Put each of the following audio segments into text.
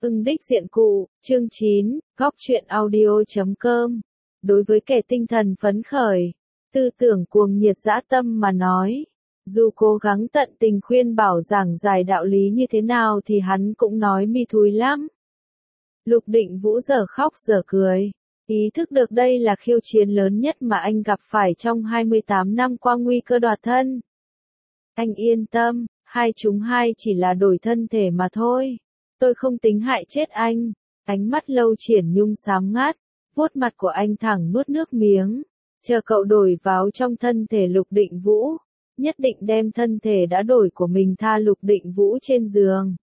Ưng đích diện cụ, chương 9, góc truyện audio.com. Đối với kẻ tinh thần phấn khởi, tư tưởng cuồng nhiệt dã tâm mà nói, dù cố gắng tận tình khuyên bảo giảng giải đạo lý như thế nào thì hắn cũng nói mi thúi lắm. Lục Định Vũ giờ khóc giờ cười, ý thức được đây là khiêu chiến lớn nhất mà anh gặp phải trong 28 năm qua nguy cơ đoạt thân. Anh yên tâm, chúng hai chỉ là đổi thân thể mà thôi. Tôi không tính hại chết anh. Ánh mắt Lâu Triển Nhung xám ngát, vuốt mặt của anh thẳng nuốt nước miếng. Chờ cậu đổi vào trong thân thể Lục Định Vũ, nhất định đem thân thể đã đổi của mình tha Lục Định Vũ trên giường.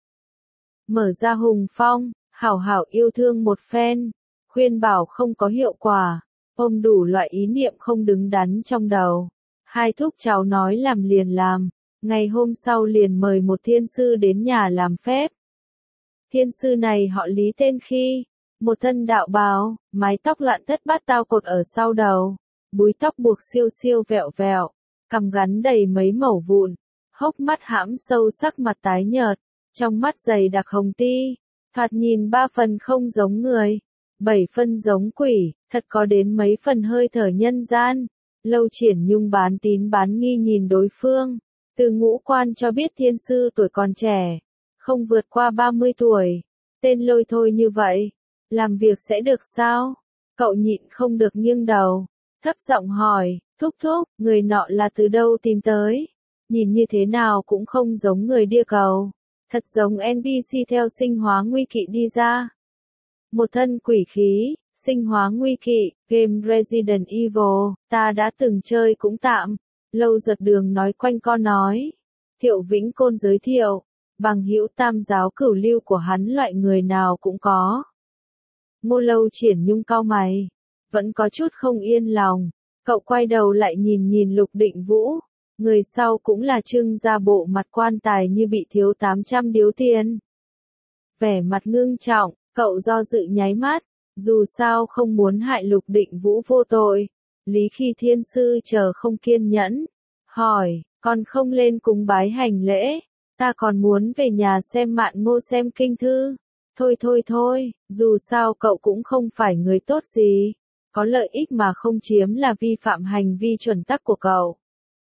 Mở ra hùng phong, hảo hảo yêu thương một phen, khuyên bảo không có hiệu quả, ôm đủ loại ý niệm không đứng đắn trong đầu. Hai thúc cháu nói làm liền làm, ngày hôm sau liền mời một thiên sư đến nhà làm phép. Thiên sư này họ Lý tên Khi, một thân đạo bào, mái tóc loạn thất bát tao cột ở sau đầu, búi tóc buộc siêu siêu vẹo vẹo, cằm gắn đầy mấy mẩu vụn, hốc mắt hãm sâu sắc mặt tái nhợt, trong mắt dày đặc hồng ti, thoạt nhìn 3 phần không giống người, 7 phân giống quỷ, thật có đến mấy phần hơi thở nhân gian. Lâu Triển Nhung bán tín bán nghi nhìn đối phương, từ ngũ quan cho biết thiên sư tuổi còn trẻ, không vượt qua 30 tuổi, tên lôi thôi như vậy, làm việc sẽ được sao? Cậu nhịn không được nghiêng đầu, thấp giọng hỏi, thúc thúc, người nọ là từ đâu tìm tới? Nhìn như thế nào cũng không giống người địa cầu, thật giống NPC theo sinh hóa nguy kỵ đi ra. Một thân quỷ khí, sinh hóa nguy kỵ, game Resident Evil, ta đã từng chơi cũng tạm. Lâu Duật Đường nói quanh co nói. Thiệu Vĩnh Côn giới thiệu, bằng hữu tam giáo cửu lưu của hắn loại người nào cũng có. Ngô Lâu Triển Nhung cau mày, vẫn có chút không yên lòng. Cậu quay đầu lại nhìn Lục Định Vũ, người sau cũng là trưng ra bộ mặt quan tài như bị thiếu 800 điếu tiền. Vẻ mặt ngưng trọng, cậu do dự nháy mắt, dù sao không muốn hại Lục Định Vũ vô tội. Lý Khi thiên sư chờ không kiên nhẫn, hỏi, còn không lên cúng bái hành lễ, ta còn muốn về nhà xem Mạn Ngô xem kinh thư. Thôi, dù sao cậu cũng không phải người tốt gì, có lợi ích mà không chiếm là vi phạm hành vi chuẩn tắc của cậu.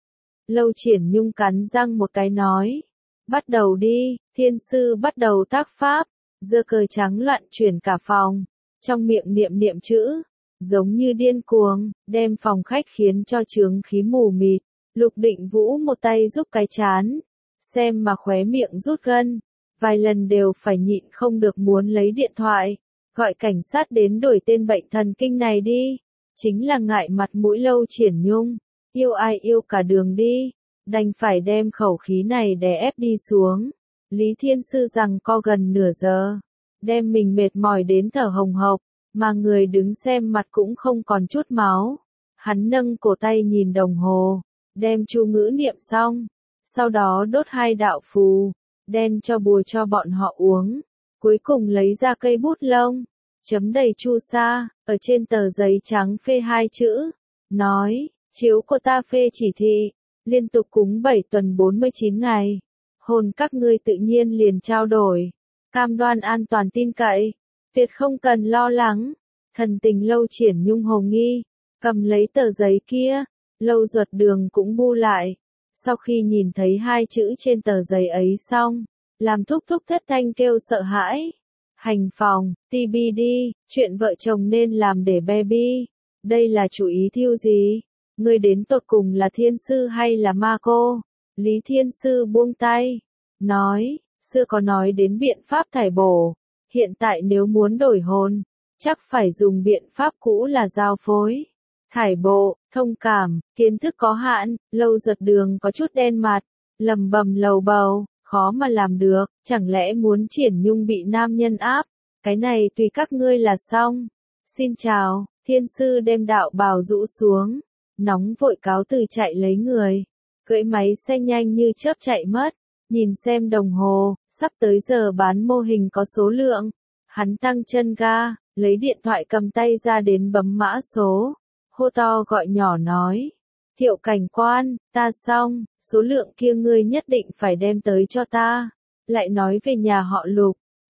Lâu Triển Nhung cắn răng một cái nói, bắt đầu đi. Thiên sư bắt đầu tác pháp, giơ cờ trắng loạn chuyển cả phòng, trong miệng niệm chữ, giống như điên cuồng, đem phòng khách khiến cho chướng khí mù mịt. Lục Định Vũ một tay giúp cái chán, xem mà khóe miệng rút gân, vài lần đều phải nhịn không được muốn lấy điện thoại, gọi cảnh sát đến đổi tên bệnh thần kinh này đi. Chính là ngại mặt mũi Lâu Triển Nhung, yêu ai yêu cả đường đi, đành phải đem khẩu khí này đè ép đi xuống. Lý Thiên Sư rằng co gần nửa giờ, đem mình mệt mỏi đến thở hồng hộc, mà người đứng xem mặt cũng không còn chút máu. Hắn nâng cổ tay nhìn đồng hồ, đem chú ngữ niệm xong, sau đó đốt 2 đạo phù, đen cho bùa cho bọn họ uống, cuối cùng lấy ra cây bút lông, chấm đầy chu sa, ở trên tờ giấy trắng phê 2 chữ, nói, chiếu của ta phê chỉ thị, liên tục cúng 7 tuần 49 ngày, hồn các ngươi tự nhiên liền trao đổi, cam đoan an toàn tin cậy, tuyệt không cần lo lắng. Thần tình Lâu Triển Nhung hồ nghi, cầm lấy tờ giấy kia, Lâu Duật Đường cũng bu lại. Sau khi nhìn thấy 2 chữ trên tờ giấy ấy xong, làm thúc thúc thất thanh kêu sợ hãi. Hành phòng, TBD, chuyện vợ chồng nên làm để baby. Đây là chủ ý thiêu gì? Ngươi đến tột cùng là thiên sư hay là ma cô? Lý Thiên Sư buông tay, nói, xưa có nói đến biện pháp thải bổ, hiện tại nếu muốn đổi hồn, chắc phải dùng biện pháp cũ là giao phối. Thải bộ, thông cảm, kiến thức có hạn. Lâu Duật Đường có chút đen mặt, lầm bầm lầu bầu, khó mà làm được, chẳng lẽ muốn Triển Nhung bị nam nhân áp, cái này tùy các ngươi là xong. Xin chào. Thiên sư đem đạo bào rũ xuống, nóng vội cáo từ chạy lấy người, cưỡi máy xe nhanh như chớp chạy mất, nhìn xem đồng hồ, sắp tới giờ bán mô hình có số lượng, hắn tăng chân ga, lấy điện thoại cầm tay ra đến bấm mã số, hô to gọi nhỏ nói, Thiệu cảnh quan, ta xong, số lượng kia ngươi nhất định phải đem tới cho ta, lại nói về nhà họ Lục,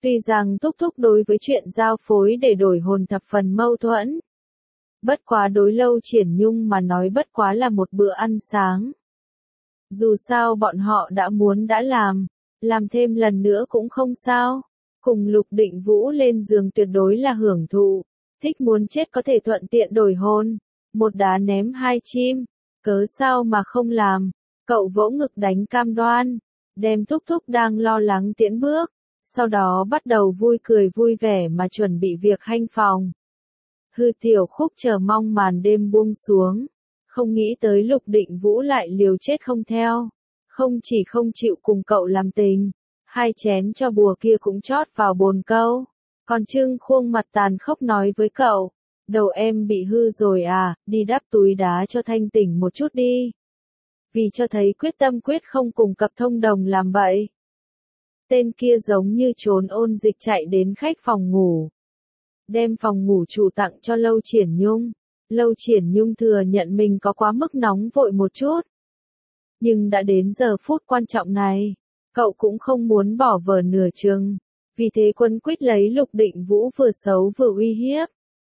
Tuy rằng Thúc Thúc đối với chuyện giao phối để đổi hồn thập phần mâu thuẫn. Bất quá đối Lâu Triển Nhung mà nói bất quá là một bữa ăn sáng. Dù sao bọn họ đã muốn đã làm thêm lần nữa cũng không sao. Cùng Lục Định Vũ lên giường tuyệt đối là hưởng thụ, thích muốn chết có thể thuận tiện đổi hồn, một đá ném hai chim, cớ sao mà không làm. Cậu vỗ ngực đánh cam đoan, đem Thúc Thúc đang lo lắng tiễn bước, sau đó bắt đầu vui cười vui vẻ mà chuẩn bị việc hanh phòng. Hư Tiểu Khúc chờ mong màn đêm buông xuống, không nghĩ tới Lục Định Vũ lại liều chết không theo, không chỉ không chịu cùng cậu làm tình, hai chén cho bùa kia cũng chót vào bồn câu, còn trưng khuôn mặt tàn khốc nói với cậu, đầu em bị hư rồi à, đi đắp túi đá cho thanh tỉnh một chút đi. Vì cho thấy quyết tâm quyết không cùng cặp thông đồng làm bậy. Tên kia giống như trốn ôn dịch chạy đến khách phòng ngủ. Đem phòng ngủ chủ tặng cho Lâu Triển Nhung. Lâu Triển Nhung thừa nhận mình có quá mức nóng vội một chút. Nhưng đã đến giờ phút quan trọng này, cậu cũng không muốn bỏ vở nửa chừng. Vì thế quấn quýt lấy Lục Định Vũ vừa xấu vừa uy hiếp.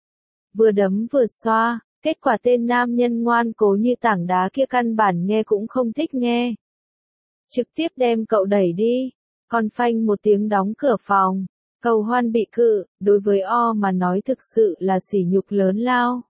Vừa đấm vừa xoa, kết quả tên nam nhân ngoan cố như tảng đá kia căn bản nghe cũng không thích nghe. Trực tiếp đem cậu đẩy đi, còn phanh một tiếng đóng cửa phòng. Cầu hoan bị cự, đối với O mà nói thực sự là sỉ nhục lớn lao.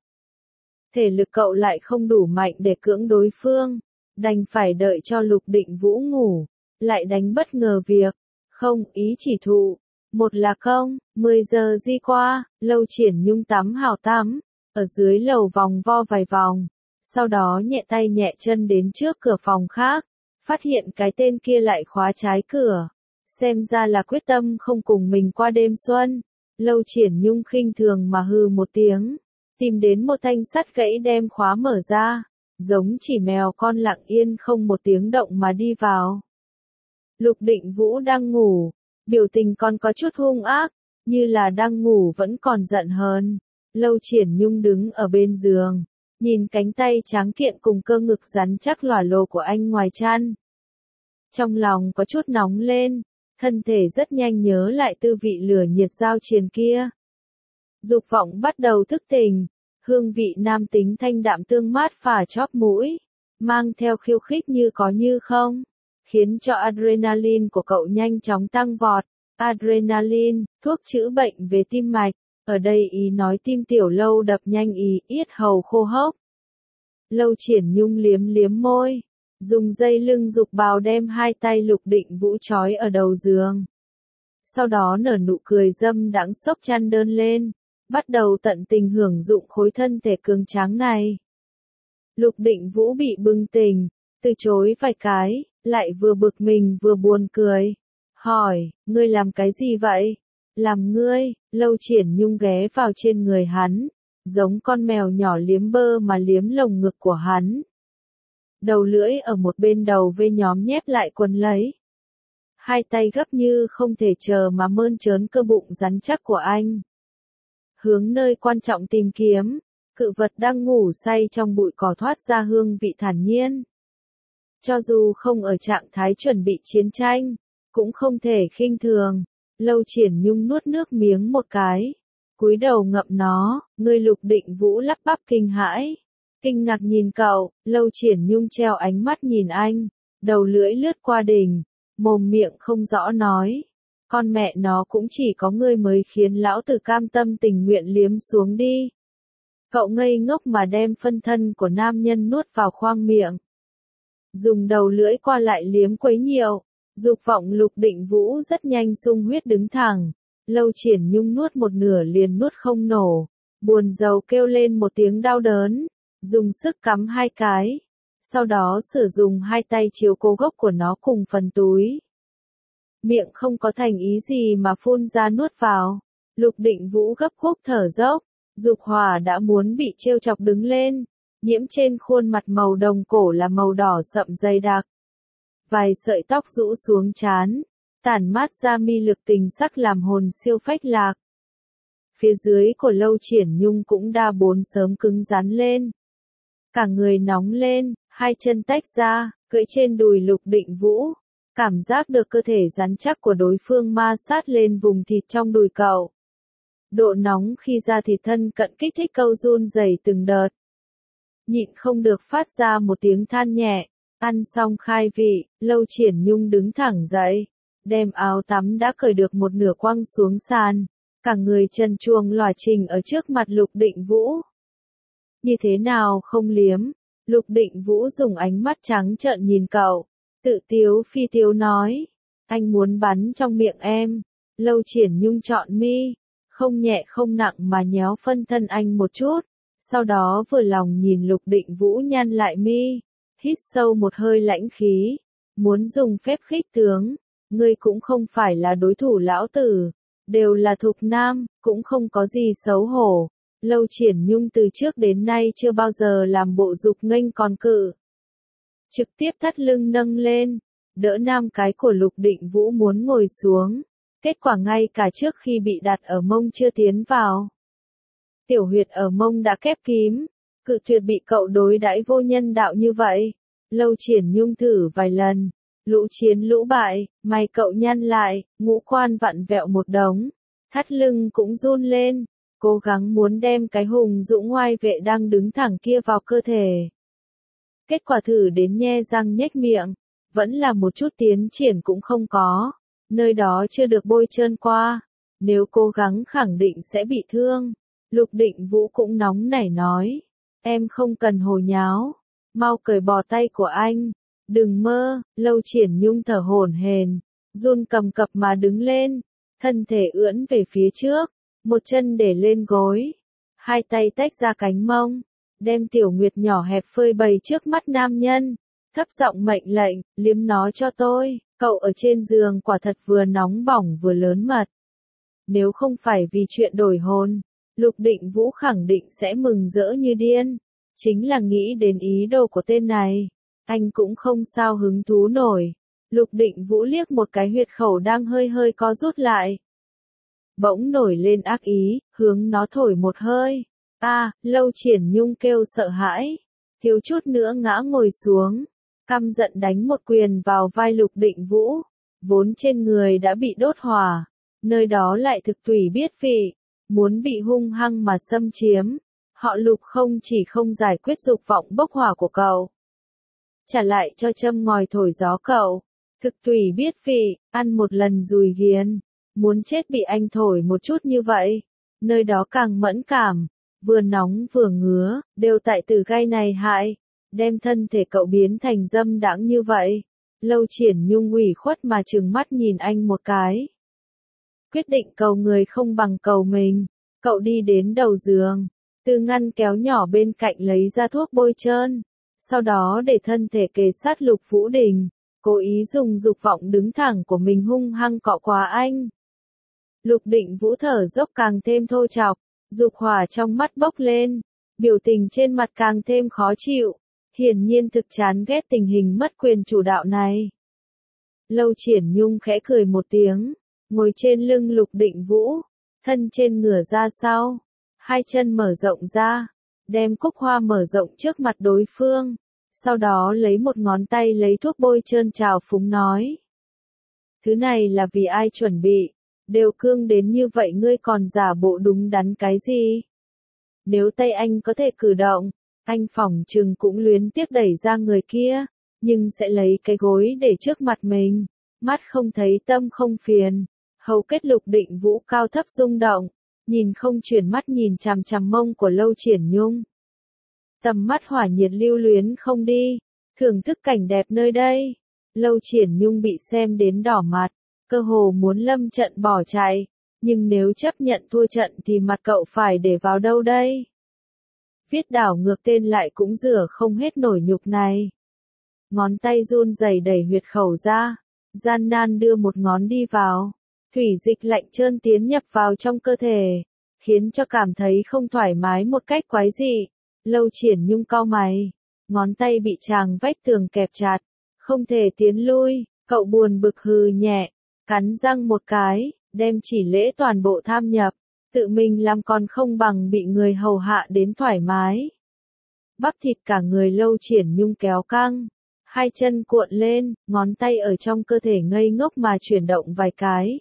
Thể lực cậu lại không đủ mạnh để cưỡng đối phương, đành phải đợi cho Lục Định Vũ ngủ, lại đánh bất ngờ việc, không ý chỉ thụ. Một là công, 10 giờ di qua, Lâu Triển Nhung tắm hào tắm, ở dưới lầu vòng vo vài vòng, sau đó nhẹ tay nhẹ chân đến trước cửa phòng khác, phát hiện cái tên kia lại khóa trái cửa. Xem ra là quyết tâm không cùng mình qua đêm xuân. Lâu Triển Nhung khinh thường mà hừ một tiếng, tìm đến một thanh sắt gãy đem khóa mở ra, giống chỉ mèo con lặng yên không một tiếng động mà đi vào. Lục Định Vũ đang ngủ, biểu tình còn có chút hung ác, như là đang ngủ vẫn còn giận hờn. Lâu Triển Nhung đứng ở bên giường, nhìn cánh tay tráng kiện cùng cơ ngực rắn chắc lòa lồ của anh ngoài chăn. Trong lòng có chút nóng lên. Thân thể rất nhanh nhớ lại tư vị lửa nhiệt giao triền kia. Dục vọng bắt đầu thức tỉnh, hương vị nam tính thanh đạm tương mát phả chóp mũi, mang theo khiêu khích như có như không, khiến cho adrenaline của cậu nhanh chóng tăng vọt. Adrenaline, thuốc chữa bệnh về tim mạch, ở đây ý nói tim tiểu lâu đập nhanh yết hầu khô hốc. Lâu Triển Nhung liếm liếm môi. Dùng dây lưng dục bào đem hai tay Lục Định Vũ trói ở đầu giường. Sau đó nở nụ cười dâm đãng xốc chăn đơn lên, bắt đầu tận tình hưởng dụng khối thân thể cường tráng này. Lục Định Vũ bị bừng tỉnh, từ chối vài cái, lại vừa bực mình vừa buồn cười. Hỏi, ngươi làm cái gì vậy? Làm ngươi, Lâu Triển Nhung ghé vào trên người hắn, giống con mèo nhỏ liếm bơ mà liếm lồng ngực của hắn. Đầu lưỡi ở một bên đầu vê nhóm nhép lại quấn lấy. Hai tay gấp như không thể chờ mà mơn trớn cơ bụng rắn chắc của anh. Hướng nơi quan trọng tìm kiếm, cự vật đang ngủ say trong bụi cỏ thoát ra hương vị thản nhiên. Cho dù không ở trạng thái chuẩn bị chiến tranh, cũng không thể khinh thường. Lâu Triển Nhung nuốt nước miếng một cái, cúi đầu ngậm nó, ngươi Lục Định Vũ lắp bắp kinh hãi. Kinh ngạc nhìn cậu, Lâu Triển Nhung treo ánh mắt nhìn anh, đầu lưỡi lướt qua đỉnh, mồm miệng không rõ nói. Con mẹ nó cũng chỉ có ngươi mới khiến lão tử cam tâm tình nguyện liếm xuống đi. Cậu ngây ngốc mà đem phân thân của nam nhân nuốt vào khoang miệng. Dùng đầu lưỡi qua lại liếm quấy nhiều, dục vọng Lục Định Vũ rất nhanh sung huyết đứng thẳng. Lâu Triển Nhung nuốt một nửa liền nuốt không nổ, buồn rầu kêu lên một tiếng đau đớn. Dùng sức cắm hai cái, sau đó sử dụng hai tay chiếu cố gốc của nó cùng phần túi. Miệng không có thành ý gì mà phun ra nuốt vào. Lục Định Vũ gấp khúc thở dốc, dục hỏa đã muốn bị trêu chọc đứng lên, nhiễm trên khuôn mặt màu đồng cổ là màu đỏ sậm dày đặc. Vài sợi tóc rũ xuống trán, tản mát ra mi lực tình sắc làm hồn siêu phách lạc. Phía dưới của Lâu Triển Nhung cũng đa bốn sớm cứng rắn lên. Cả người nóng lên, hai chân tách ra, cưỡi trên đùi Lục Định Vũ. cảm giác được cơ thể rắn chắc của đối phương ma sát lên vùng thịt trong đùi cậu. Độ nóng khi da thịt thân cận kích thích cậu run rẩy từng đợt. Nhịn không được phát ra một tiếng than nhẹ, ăn xong khai vị, Lâu Triển Nhung đứng thẳng dậy, đem áo tắm đã cởi được một nửa quăng xuống sàn, cả người trần truồng lòa trình ở trước mặt Lục Định Vũ. Như thế nào không liếm? Lục Định Vũ dùng ánh mắt trắng trợn nhìn cậu, tự tiếu phi tiếu nói, anh muốn bắn trong miệng em. Lâu Triển Nhung chọn mi, không nhẹ không nặng mà nhéo phân thân anh một chút, sau đó vừa lòng nhìn Lục Định Vũ nhăn lại mi, hít sâu một hơi lãnh khí, muốn dùng phép khích tướng, ngươi cũng không phải là đối thủ lão tử, đều là thục nam, cũng không có gì xấu hổ. Lâu Triển Nhung từ trước đến nay chưa bao giờ làm bộ dục nghênh còn cự. Trực tiếp thắt lưng nâng lên, đỡ nam cái của Lục Định Vũ muốn ngồi xuống, kết quả ngay cả trước khi bị đặt ở mông chưa tiến vào. Tiểu huyệt ở mông đã khép kín, cự tuyệt bị cậu đối đãi vô nhân đạo như vậy. Lâu Triển Nhung thử vài lần, lũ chiến lũ bại, mày cậu nhăn lại, ngũ quan vặn vẹo một đống, thắt lưng cũng run lên, cố gắng muốn đem cái hùng dũng ngoai vệ đang đứng thẳng kia vào cơ thể. Kết quả thử đến nhe răng nhếch miệng, vẫn là một chút tiến triển cũng không có, nơi đó chưa được bôi trơn qua, nếu cố gắng khẳng định sẽ bị thương. Lục Định Vũ cũng nóng nảy nói, em không cần hồ nháo, mau cởi bỏ tay của anh, đừng mơ. Lâu Triển Nhung thở hổn hển, run cầm cập mà đứng lên, thân thể ưỡn về phía trước, một chân để lên gối, hai tay tách ra cánh mông, đem Tiểu Nguyệt nhỏ hẹp phơi bày trước mắt nam nhân, thấp giọng mệnh lệnh, liếm nó cho tôi, cậu ở trên giường quả thật vừa nóng bỏng vừa lớn mật. Nếu không phải vì chuyện đổi hôn, Lục Định Vũ khẳng định sẽ mừng rỡ như điên, chính là nghĩ đến ý đồ của tên này, anh cũng không sao hứng thú nổi. Lục Định Vũ liếc một cái huyệt khẩu đang hơi hơi co rút lại, bỗng nổi lên ác ý, hướng nó thổi một hơi. Lâu Triển Nhung kêu sợ hãi, thiếu chút nữa ngã ngồi xuống, căm giận đánh một quyền vào vai Lục Định Vũ, vốn trên người đã bị đốt hỏa, nơi đó lại thực tùy biết vị, muốn bị hung hăng mà xâm chiếm. Họ Lục không chỉ không giải quyết dục vọng bốc hỏa của cậu, trả lại cho châm ngòi thổi gió cậu, thực tùy biết vị, ăn một lần dùi ghiền, muốn chết bị anh thổi một chút như vậy, nơi đó càng mẫn cảm, vừa nóng vừa ngứa, đều tại từ gai này hại, đem thân thể cậu biến thành dâm đãng như vậy. Lâu Triển Nhung ủy khuất mà trừng mắt nhìn anh một cái. Quyết định cầu người không bằng cầu mình, cậu đi đến đầu giường, từ ngăn kéo nhỏ bên cạnh lấy ra thuốc bôi trơn, sau đó để thân thể kề sát Lục Vũ Đình, cố ý dùng dục vọng đứng thẳng của mình hung hăng cọ qua anh. Lục Định Vũ thở dốc càng thêm thô chọc, dục hỏa trong mắt bốc lên, biểu tình trên mặt càng thêm khó chịu, hiển nhiên thực chán ghét tình hình mất quyền chủ đạo này. Lâu Triển Nhung khẽ cười một tiếng, ngồi trên lưng Lục Định Vũ, thân trên ngửa ra sau, hai chân mở rộng ra, đem cúc hoa mở rộng trước mặt đối phương, sau đó lấy một ngón tay lấy thuốc bôi trơn trào phúng nói. Thứ này là vì ai chuẩn bị, đều cương đến như vậy ngươi còn giả bộ đúng đắn cái gì? Nếu tay anh có thể cử động, anh phỏng chừng cũng luyến tiếc đẩy ra người kia, nhưng sẽ lấy cái gối để trước mặt mình, mắt không thấy tâm không phiền. Hầu kết Lục Định Vũ cao thấp rung động, nhìn không chuyển mắt nhìn chằm chằm mông của Lâu Triển Nhung. Tầm mắt hỏa nhiệt lưu luyến không đi, thưởng thức cảnh đẹp nơi đây. Lâu Triển Nhung bị xem đến đỏ mặt, cơ hồ muốn lâm trận bỏ chạy, nhưng nếu chấp nhận thua trận thì mặt cậu phải để vào đâu đây? Viết đảo ngược tên lại cũng rửa không hết nổi nhục này. Ngón tay run rẩy đẩy huyệt khẩu ra, gian nan đưa một ngón đi vào. Thủy dịch lạnh trơn tiến nhập vào trong cơ thể, khiến cho cảm thấy không thoải mái một cách quái dị. Lâu Triển Nhung cau mày, ngón tay bị chàng vách tường kẹp chặt, không thể tiến lui, cậu buồn bực hừ nhẹ, cắn răng một cái, đem chỉ lễ toàn bộ tham nhập, tự mình làm còn không bằng bị người hầu hạ đến thoải mái. Bắp thịt cả người Lâu Triển Nhung kéo căng, Hai chân cuộn lên, ngón tay ở trong cơ thể ngây ngốc mà chuyển động vài cái.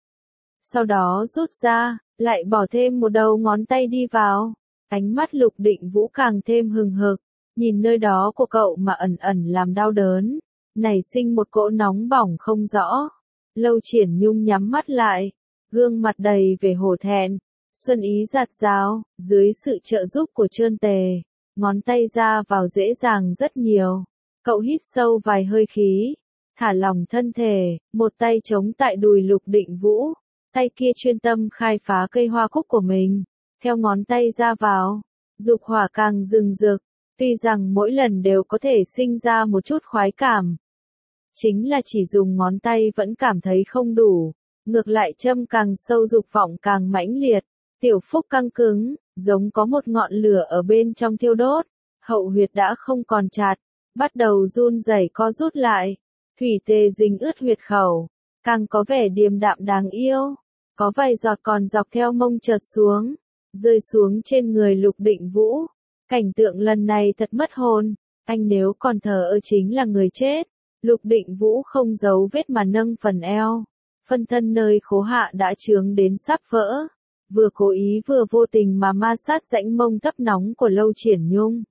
Sau đó rút ra, lại bỏ thêm một đầu ngón tay đi vào. Ánh mắt Lục Định Vũ càng thêm hừng hực, nhìn nơi đó của cậu mà ẩn ẩn làm đau đớn, nảy sinh một cỗ nóng bỏng không rõ. Lâu Triển Nhung nhắm mắt lại, gương mặt đầy vẻ hổ thẹn, xuân ý dạt dào, dưới sự trợ giúp của Trơn Tề, ngón tay ra vào dễ dàng rất nhiều. Cậu hít sâu vài hơi khí, thả lỏng thân thể, một tay chống tại đùi Lục Định Vũ, tay kia chuyên tâm khai phá cây hoa cúc của mình, theo ngón tay ra vào, dục hỏa càng rừng rực, tuy rằng mỗi lần đều có thể sinh ra một chút khoái cảm. Chính là chỉ dùng ngón tay vẫn cảm thấy không đủ, ngược lại châm càng sâu dục vọng càng mãnh liệt, tiểu phúc căng cứng, giống có một ngọn lửa ở bên trong thiêu đốt, hậu huyệt đã không còn chặt, bắt đầu run rẩy co rút lại, thủy tê dính ướt huyệt khẩu, càng có vẻ điềm đạm đáng yêu, có vài giọt còn dọc theo mông trượt xuống, rơi xuống trên người Lục Định Vũ. Cảnh tượng lần này thật mất hồn, anh nếu còn thờ ơ chính là người chết. Lục Định Vũ không giấu vết mà nâng phần eo, phân thân nơi khố hạ đã chướng đến sắp vỡ, vừa cố ý vừa vô tình mà ma sát rãnh mông thấp nóng của Lâu Triển Nhung.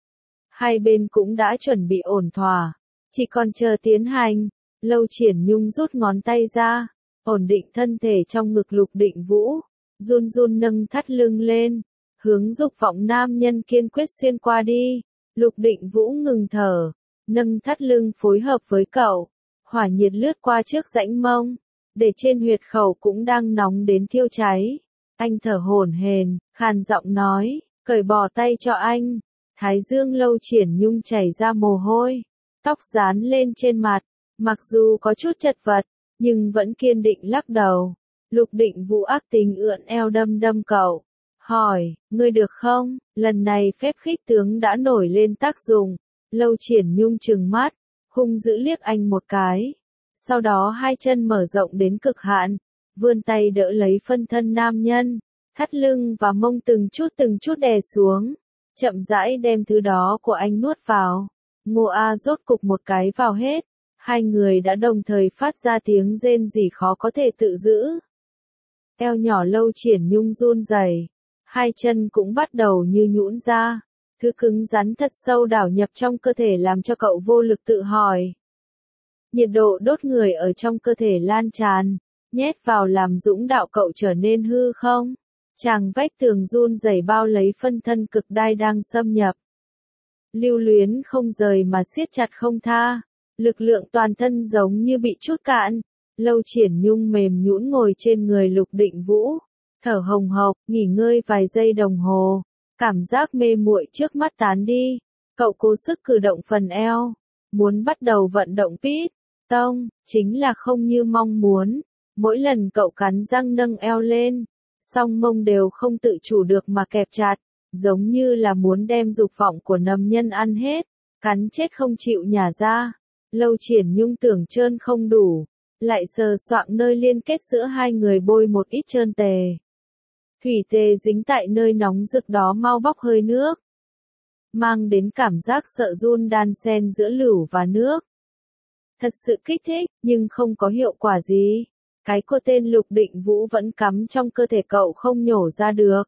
Hai bên cũng đã chuẩn bị ổn thỏa, chỉ còn chờ tiến hành. Lâu Triển Nhung rút ngón tay ra, ổn định thân thể trong ngực Lục Định Vũ, run run nâng thắt lưng lên, hướng dục vọng nam nhân kiên quyết xuyên qua đi. Lục Định Vũ ngừng thở, nâng thắt lưng phối hợp với cậu, hỏa nhiệt lướt qua trước rãnh mông, để trên huyệt khẩu cũng đang nóng đến thiêu cháy. Anh thở hổn hển, khàn giọng nói, cởi bỏ tay cho anh. Thái dương Lâu Triển Nhung chảy ra mồ hôi, tóc dán lên trên mặt, mặc dù có chút chật vật, nhưng vẫn kiên định lắc đầu. Lục Định Vũ ác tính ưỡn eo đâm đâm cậu, hỏi, ngươi được không? Lần này phép khích tướng đã nổi lên tác dụng. Lâu Triển Nhung trừng mắt, hung dữ liếc anh một cái. Sau đó hai chân mở rộng đến cực hạn, vươn tay đỡ lấy phân thân nam nhân, thắt lưng và mông từng chút đè xuống, chậm rãi đem thứ đó của anh nuốt vào. Ngô A rốt cục một cái vào hết, hai người đã đồng thời phát ra tiếng rên rỉ khó có thể tự giữ. Eo nhỏ Lâu Triển Nhung run rẩy, hai chân cũng bắt đầu như nhũn ra. Thứ cứng rắn thật sâu đảo nhập trong cơ thể làm cho cậu vô lực tự hỏi. Nhiệt độ đốt người ở trong cơ thể lan tràn, nhét vào làm dũng đạo cậu trở nên hư không. Chàng vách tường run rẩy bao lấy phân thân cực đai đang xâm nhập. Lưu luyến không rời mà siết chặt không tha, lực lượng toàn thân giống như bị trút cạn. Lâu Triển Nhung mềm nhũn ngồi trên người Lục Định Vũ, thở hồng hộc, nghỉ ngơi vài giây đồng hồ. Cảm giác mê muội trước mắt tán đi, cậu cố sức cử động phần eo, muốn bắt đầu vận động pít, tông, chính là không như mong muốn. Mỗi lần cậu cắn răng nâng eo lên, song mông đều không tự chủ được mà kẹp chặt, giống như là muốn đem dục vọng của nam nhân ăn hết, cắn chết không chịu nhả ra. Lâu Triển Nhung tưởng trơn không đủ, lại sờ soạng nơi liên kết giữa hai người bôi một ít trơn tề. Thủy tê dính tại nơi nóng rực đó mau bốc hơi nước, mang đến cảm giác sợ run đan xen giữa lửu và nước. Thật sự kích thích, nhưng không có hiệu quả gì. Cái của tên Lục Định Vũ vẫn cắm trong cơ thể cậu không nhổ ra được.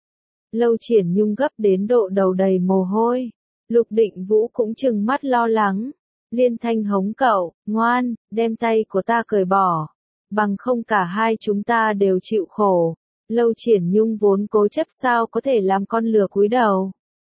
Lâu Triển Nhung gấp đến độ đầu đầy mồ hôi. Lục Định Vũ cũng trừng mắt lo lắng. Liên thanh hống cậu, ngoan, đem tay của ta cởi bỏ. Bằng không cả hai chúng ta đều chịu khổ. Lâu Triển Nhung vốn cố chấp sao có thể làm con lừa cúi đầu.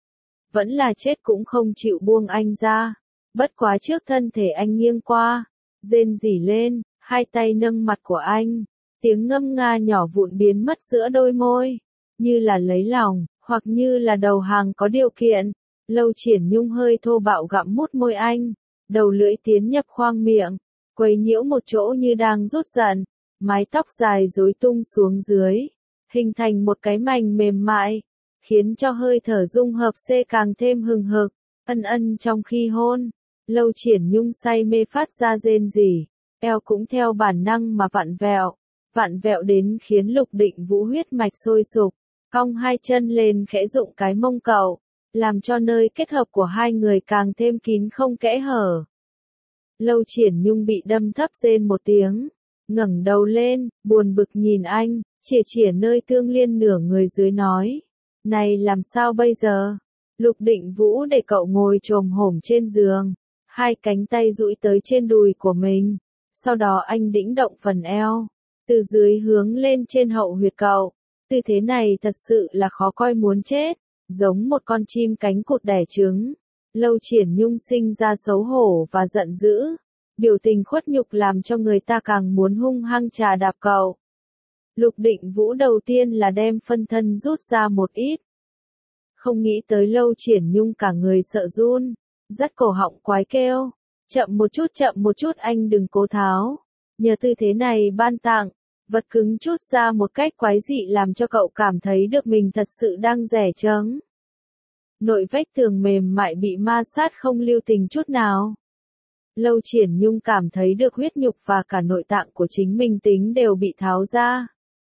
Vẫn là chết cũng không chịu buông anh ra. Bất quá trước thân thể anh nghiêng qua, rên rỉ lên, hai tay nâng mặt của anh. Tiếng ngâm nga nhỏ vụn biến mất giữa đôi môi. Như là lấy lòng, hoặc như là đầu hàng có điều kiện. Lâu Triển Nhung hơi thô bạo gặm mút môi anh. Đầu lưỡi tiến nhập khoang miệng, quấy nhiễu một chỗ như đang rút giận. Mái tóc dài rối tung xuống dưới, hình thành một cái mành mềm mại, khiến cho hơi thở dung hợp xê càng thêm hừng hực, ân ân trong khi hôn. Lâu Triển Nhung say mê phát ra rên rỉ, eo cũng theo bản năng mà vặn vẹo đến khiến Lục Định Vũ huyết mạch sôi sục, cong hai chân lên khẽ dụng cái mông cậu, làm cho nơi kết hợp của hai người càng thêm kín không kẽ hở. Lâu Triển Nhung bị đâm thấp rên một tiếng, ngẩng đầu lên, buồn bực nhìn anh, chỉa chỉa nơi Tương Liên nửa người dưới nói. Này làm sao bây giờ? Lục Định Vũ để cậu ngồi chồm hổm trên giường, hai cánh tay duỗi tới trên đùi của mình. Sau đó anh đĩnh động phần eo, từ dưới hướng lên trên hậu huyệt cậu. Tư thế này thật sự là khó coi muốn chết, giống một con chim cánh cụt đẻ trứng. Lâu Triển Nhung sinh ra xấu hổ và giận dữ, biểu tình khuất nhục làm cho người ta càng muốn hung hăng chà đạp cậu. Lục Định Vũ đầu tiên là đem phân thân rút ra một ít. Không nghĩ tới Lâu Triển Nhung cả người sợ run, dắt cổ họng quái kêu. Chậm một chút anh đừng cố tháo. Nhờ tư thế này ban tặng, vật cứng chút ra một cách quái dị làm cho cậu cảm thấy được mình thật sự đang rẻ trứng. Nội vách tường mềm mại bị ma sát không lưu tình chút nào. Lâu Triển Nhung cảm thấy được huyết nhục và cả nội tạng của chính mình tính đều bị tháo ra.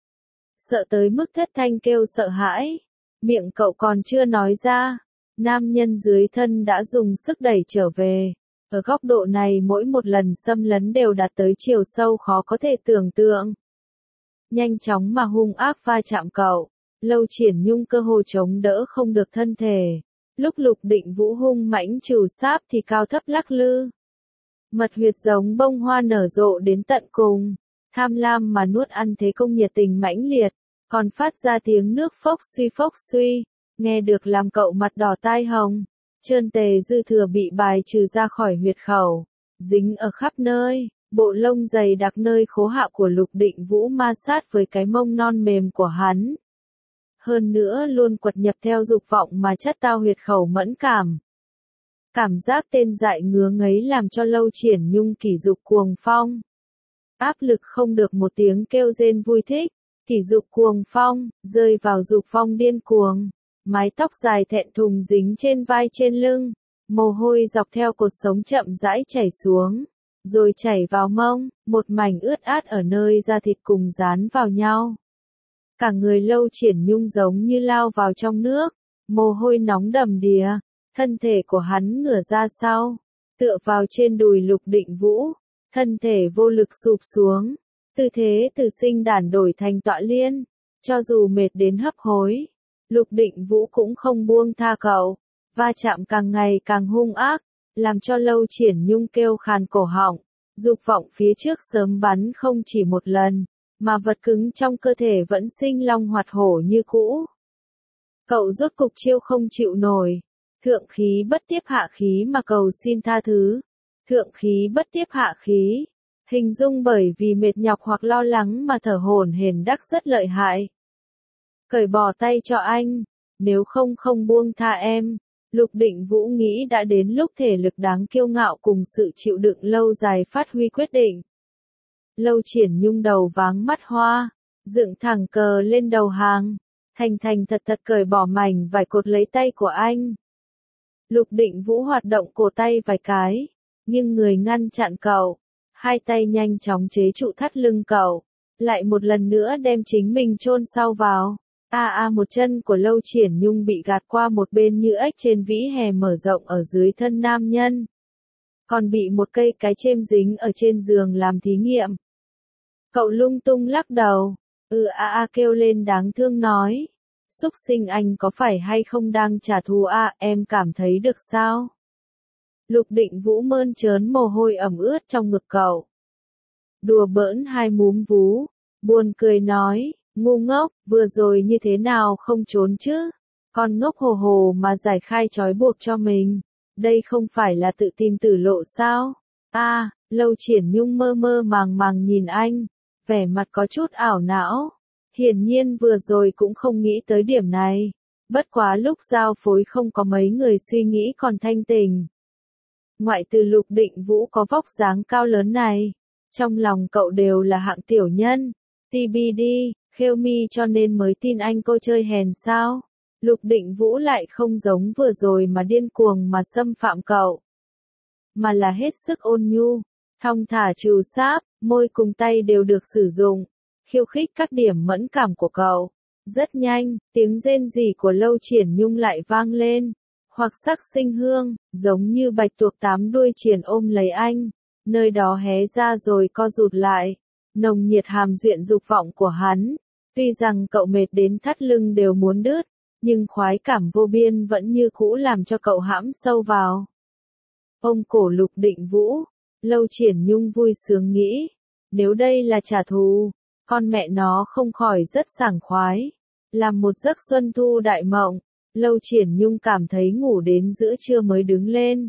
Sợ tới mức thất thanh kêu sợ hãi. Miệng cậu còn chưa nói ra, nam nhân dưới thân đã dùng sức đẩy trở về. Ở góc độ này mỗi một lần xâm lấn đều đạt tới chiều sâu khó có thể tưởng tượng. Nhanh chóng mà hung ác va chạm cậu, Lâu Triển Nhung cơ hồ chống đỡ không được thân thể. Lúc Lục Định Vũ hung mãnh trừ sáp thì cao thấp lắc lư. Mật huyệt giống bông hoa nở rộ đến tận cùng, tham lam mà nuốt ăn thế công nhiệt tình mãnh liệt, còn phát ra tiếng nước phốc suy, nghe được làm cậu mặt đỏ tai hồng. Trơn tề dư thừa bị bài trừ ra khỏi huyệt khẩu, dính ở khắp nơi, bộ lông dày đặc nơi khố hạ của Lục Định Vũ ma sát với cái mông non mềm của hắn. Hơn nữa luôn quật nhập theo dục vọng mà chất tao huyệt khẩu mẫn cảm. Cảm giác tên dại ngứa ngấy làm cho Lâu Triển Nhung kỷ dục cuồng phong. Áp lực không được một tiếng kêu rên vui thích, kỷ dục cuồng phong, rơi vào dục phong điên cuồng. Mái tóc dài thẹn thùng dính trên vai trên lưng, mồ hôi dọc theo cột sống chậm rãi chảy xuống, rồi chảy vào mông, một mảnh ướt át ở nơi da thịt cùng dán vào nhau. Cả người Lâu Triển Nhung giống như lao vào trong nước, mồ hôi nóng đầm đìa, thân thể của hắn ngửa ra sau, tựa vào trên đùi Lục Định Vũ, thân thể vô lực sụp xuống, tư thế từ sinh đàn đổi thành tọa liên, cho dù mệt đến hấp hối. Lục Định Vũ cũng không buông tha cậu, va chạm càng ngày càng hung ác, làm cho Lâu Triển Nhung kêu khàn cổ họng, dục vọng phía trước sớm bắn không chỉ một lần, mà vật cứng trong cơ thể vẫn sinh long hoạt hổ như cũ. Cậu rốt cục chiêu không chịu nổi, thượng khí bất tiếp hạ khí mà cầu xin tha thứ, thượng khí bất tiếp hạ khí, hình dung bởi vì mệt nhọc hoặc lo lắng mà thở hổn hển đắc rất lợi hại. Cởi bỏ tay cho anh, nếu không không buông tha em. Lục Định Vũ nghĩ đã đến lúc thể lực đáng kiêu ngạo cùng sự chịu đựng lâu dài phát huy quyết định. Lâu Triển Nhung đầu váng mắt hoa, dựng thẳng cờ lên đầu hàng, thành thật cởi bỏ mảnh vải cột lấy tay của anh. Lục Định Vũ hoạt động cổ tay vài cái, nhưng người ngăn chặn cậu, hai tay nhanh chóng chế trụ thắt lưng cậu, lại một lần nữa đem chính mình chôn sau vào. Một chân của Lâu Triển Nhung bị gạt qua một bên như ếch trên vĩ hè mở rộng ở dưới thân nam nhân. Còn bị một cây cái chêm dính ở trên giường làm thí nghiệm. Cậu lung tung lắc đầu, kêu lên đáng thương nói. Xúc sinh anh có phải hay không đang trả thù em cảm thấy được sao? Lục Định Vũ mơn trớn mồ hôi ẩm ướt trong ngực cậu. Đùa bỡn hai múm vú, buồn cười nói. Ngu ngốc, vừa rồi như thế nào không trốn chứ? Con ngốc hồ hồ mà giải khai trói buộc cho mình. Đây không phải là tự tìm tử lộ sao? Lâu Triển Nhung mơ mơ màng nhìn anh, vẻ mặt có chút ảo não. Hiển nhiên vừa rồi cũng không nghĩ tới điểm này. Bất quá lúc giao phối không có mấy người suy nghĩ còn thanh tình. Ngoại trừ Lục Định Vũ có vóc dáng cao lớn này, trong lòng cậu đều là hạng tiểu nhân. TBD, khêu mi cho nên mới tin anh cô chơi hèn sao? Lục Định Vũ lại không giống vừa rồi mà điên cuồng mà xâm phạm cậu. Mà là hết sức ôn nhu, thong thả trừ sáp, môi cùng tay đều được sử dụng, khiêu khích các điểm mẫn cảm của cậu. Rất nhanh, tiếng rên rỉ của Lâu Triển Nhung lại vang lên. hoặc sắc sinh hương, giống như bạch tuộc tám đuôi triển ôm lấy anh, nơi đó hé ra rồi co rụt lại, nồng nhiệt hàm duyện dục vọng của hắn. Tuy rằng cậu mệt đến thắt lưng đều muốn đứt, nhưng khoái cảm vô biên vẫn như cũ làm cho cậu hãm sâu vào. Ôm cổ Lục Định Vũ, Lâu Triển Nhung vui sướng nghĩ, nếu đây là trả thù, con mẹ nó không khỏi rất sảng khoái. Làm một giấc xuân thu đại mộng, Lâu Triển Nhung cảm thấy ngủ đến giữa trưa mới đứng lên.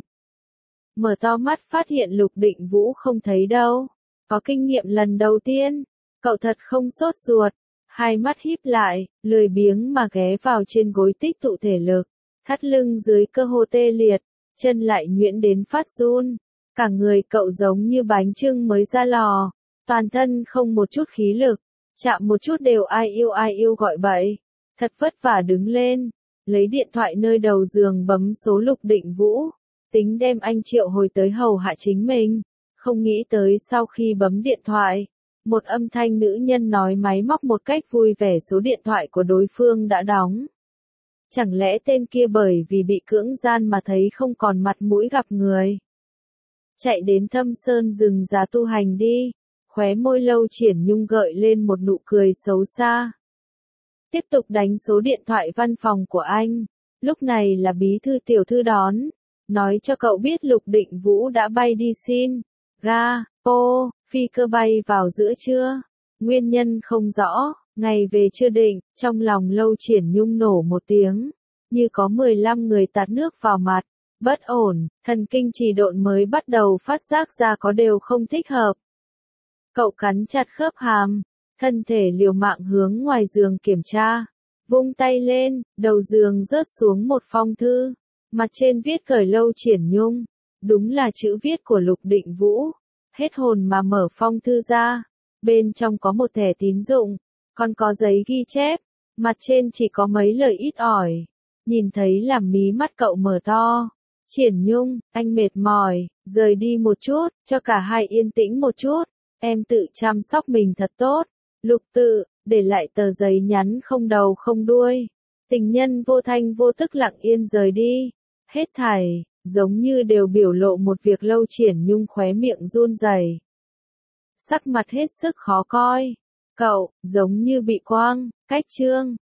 Mở to mắt phát hiện Lục Định Vũ không thấy đâu. Có kinh nghiệm lần đầu tiên, cậu thật không sốt ruột. Hai mắt híp lại, lười biếng mà ghé vào trên gối tích tụ thể lực. Thắt lưng dưới cơ hồ tê liệt, chân lại nhuyễn đến phát run. Cả người cậu giống như bánh chưng mới ra lò, toàn thân không một chút khí lực, chạm một chút đều ai yêu gọi bậy. Thật vất vả đứng lên, lấy điện thoại nơi đầu giường bấm số Lục Định Vũ, tính đem anh triệu hồi tới hầu hạ chính mình. Không nghĩ tới sau khi bấm điện thoại, một âm thanh nữ nhân nói máy móc một cách vui vẻ số điện thoại của đối phương đã đóng. Chẳng lẽ tên kia bởi vì bị cưỡng gian mà thấy không còn mặt mũi gặp người? Chạy đến Thâm Sơn rừng già tu hành đi, khóe môi Lâu Triển Nhung gợi lên một nụ cười xấu xa. Tiếp tục đánh số điện thoại văn phòng của anh, lúc này là bí thư tiểu thư đón, nói cho cậu biết Lục Định Vũ đã bay đi xin ga, phi cơ bay vào giữa trưa, nguyên nhân không rõ, ngày về chưa định, trong lòng Lâu Triển Nhung nổ một tiếng, như có 15 người tạt nước vào mặt, bất ổn, thần kinh trì độn mới bắt đầu phát giác ra có điều không thích hợp. Cậu cắn chặt khớp hàm, thân thể liều mạng hướng ngoài giường kiểm tra, vung tay lên, đầu giường rớt xuống một phong thư, mặt trên viết gửi Lâu Triển Nhung, đúng là chữ viết của Lục Định Vũ. Hết hồn mà mở phong thư ra, bên trong có một thẻ tín dụng, còn có giấy ghi chép, mặt trên chỉ có mấy lời ít ỏi, nhìn thấy làm mí mắt cậu mở to. Triển Nhung, anh mệt mỏi, rời đi một chút, cho cả hai yên tĩnh một chút, em tự chăm sóc mình thật tốt. Lục Tự, để lại tờ giấy nhắn không đầu không đuôi. Tình nhân vô thanh vô tức lặng yên rời đi. Hết thảy, giống như đều biểu lộ một việc. Lâu Triển Nhung khóe miệng run rẩy, sắc mặt hết sức khó coi. Cậu, giống như bị quang, cách chương.